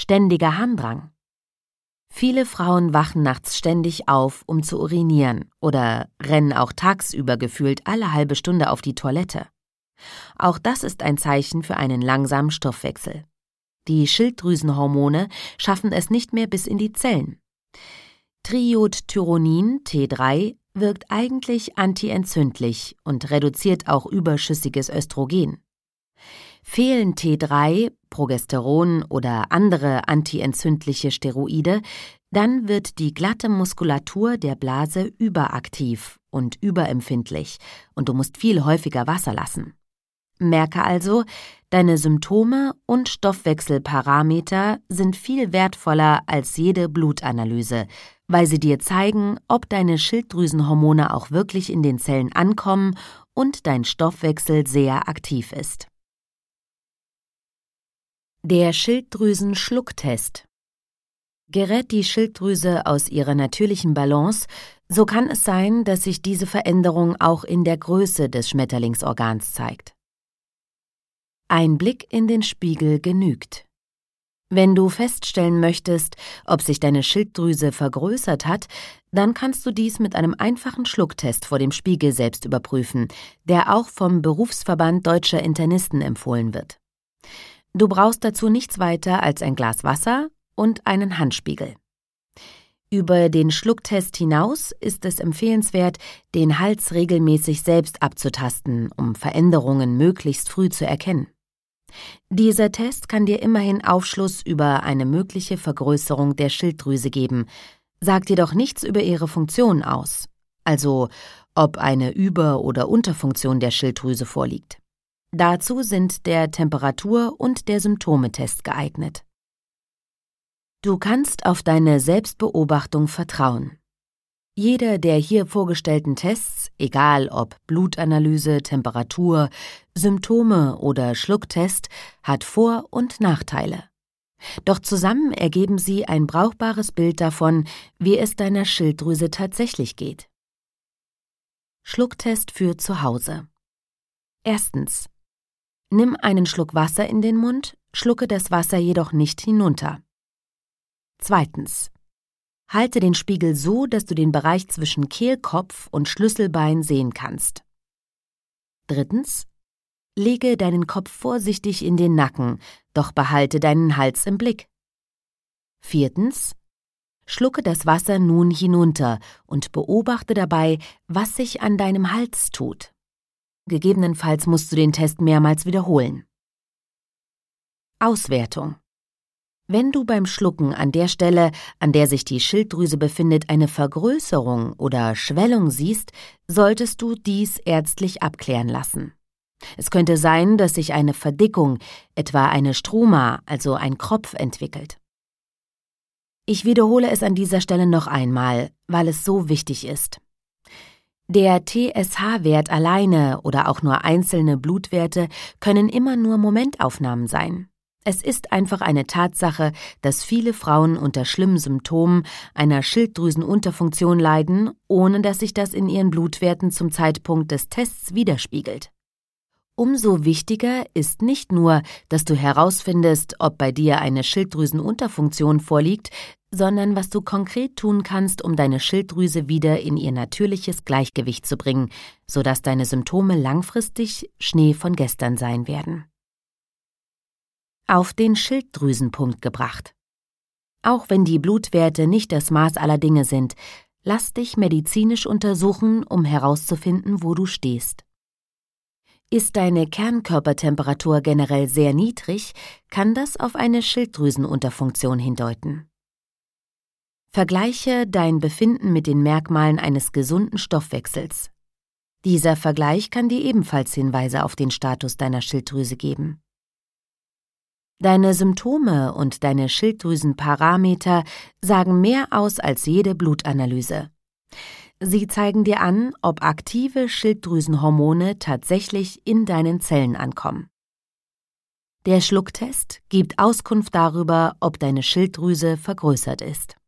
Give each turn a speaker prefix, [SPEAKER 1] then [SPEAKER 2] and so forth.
[SPEAKER 1] Ständiger Harndrang. Viele Frauen wachen nachts ständig auf, um zu urinieren oder rennen auch tagsüber gefühlt alle halbe Stunde auf die Toilette. Auch das ist ein Zeichen für einen langsamen Stoffwechsel. Die Schilddrüsenhormone schaffen es nicht mehr bis in die Zellen. Triiodthyronin T3 wirkt eigentlich antientzündlich und reduziert auch überschüssiges Östrogen. Fehlen T3, Progesteron oder andere antientzündliche Steroide, dann wird die glatte Muskulatur der Blase überaktiv und überempfindlich und du musst viel häufiger Wasser lassen. Merke also, deine Symptome und Stoffwechselparameter sind viel wertvoller als jede Blutanalyse, weil sie dir zeigen, ob deine Schilddrüsenhormone auch wirklich in den Zellen ankommen und dein Stoffwechsel sehr aktiv ist. Der Schilddrüsenschlucktest. Gerät die Schilddrüse aus ihrer natürlichen Balance, so kann es sein, dass sich diese Veränderung auch in der Größe des Schmetterlingsorgans zeigt. Ein Blick in den Spiegel genügt. Wenn du feststellen möchtest, ob sich deine Schilddrüse vergrößert hat, dann kannst du dies mit einem einfachen Schlucktest vor dem Spiegel selbst überprüfen, der auch vom Berufsverband Deutscher Internisten empfohlen wird. Du brauchst dazu nichts weiter als ein Glas Wasser und einen Handspiegel. Über den Schlucktest hinaus ist es empfehlenswert, den Hals regelmäßig selbst abzutasten, um Veränderungen möglichst früh zu erkennen. Dieser Test kann dir immerhin Aufschluss über eine mögliche Vergrößerung der Schilddrüse geben, sagt jedoch nichts über ihre Funktion aus, also ob eine Über- oder Unterfunktion der Schilddrüse vorliegt. Dazu sind der Temperatur- und der Symptometest geeignet. Du kannst auf deine Selbstbeobachtung vertrauen. Jeder der hier vorgestellten Tests, egal ob Blutanalyse, Temperatur, Symptome oder Schlucktest, hat Vor- und Nachteile. Doch zusammen ergeben sie ein brauchbares Bild davon, wie es deiner Schilddrüse tatsächlich geht. Schlucktest für zu Hause. Erstens. Nimm einen Schluck Wasser in den Mund, schlucke das Wasser jedoch nicht hinunter. Zweitens. Halte den Spiegel so, dass du den Bereich zwischen Kehlkopf und Schlüsselbein sehen kannst. Drittens. Lege deinen Kopf vorsichtig in den Nacken, doch behalte deinen Hals im Blick. Viertens. Schlucke das Wasser nun hinunter und beobachte dabei, was sich an deinem Hals tut. Gegebenenfalls musst du den Test mehrmals wiederholen. Auswertung. Wenn du beim Schlucken an der Stelle, an der sich die Schilddrüse befindet, eine Vergrößerung oder Schwellung siehst, solltest du dies ärztlich abklären lassen. Es könnte sein, dass sich eine Verdickung, etwa eine Struma, also ein Kropf, entwickelt. Ich wiederhole es an dieser Stelle noch einmal, weil es so wichtig ist. Der TSH-Wert alleine oder auch nur einzelne Blutwerte können immer nur Momentaufnahmen sein. Es ist einfach eine Tatsache, dass viele Frauen unter schlimmen Symptomen einer Schilddrüsenunterfunktion leiden, ohne dass sich das in ihren Blutwerten zum Zeitpunkt des Tests widerspiegelt. Umso wichtiger ist nicht nur, dass du herausfindest, ob bei dir eine Schilddrüsenunterfunktion vorliegt, sondern was du konkret tun kannst, um deine Schilddrüse wieder in ihr natürliches Gleichgewicht zu bringen, sodass deine Symptome langfristig Schnee von gestern sein werden. Auf den Schilddrüsenpunkt gebracht. Auch wenn die Blutwerte nicht das Maß aller Dinge sind, lass dich medizinisch untersuchen, um herauszufinden, wo du stehst. Ist deine Kernkörpertemperatur generell sehr niedrig, kann das auf eine Schilddrüsenunterfunktion hindeuten. Vergleiche dein Befinden mit den Merkmalen eines gesunden Stoffwechsels. Dieser Vergleich kann dir ebenfalls Hinweise auf den Status deiner Schilddrüse geben. Deine Symptome und deine Schilddrüsenparameter sagen mehr aus als jede Blutanalyse. Sie zeigen dir an, ob aktive Schilddrüsenhormone tatsächlich in deinen Zellen ankommen. Der Schlucktest gibt Auskunft darüber, ob deine Schilddrüse vergrößert ist.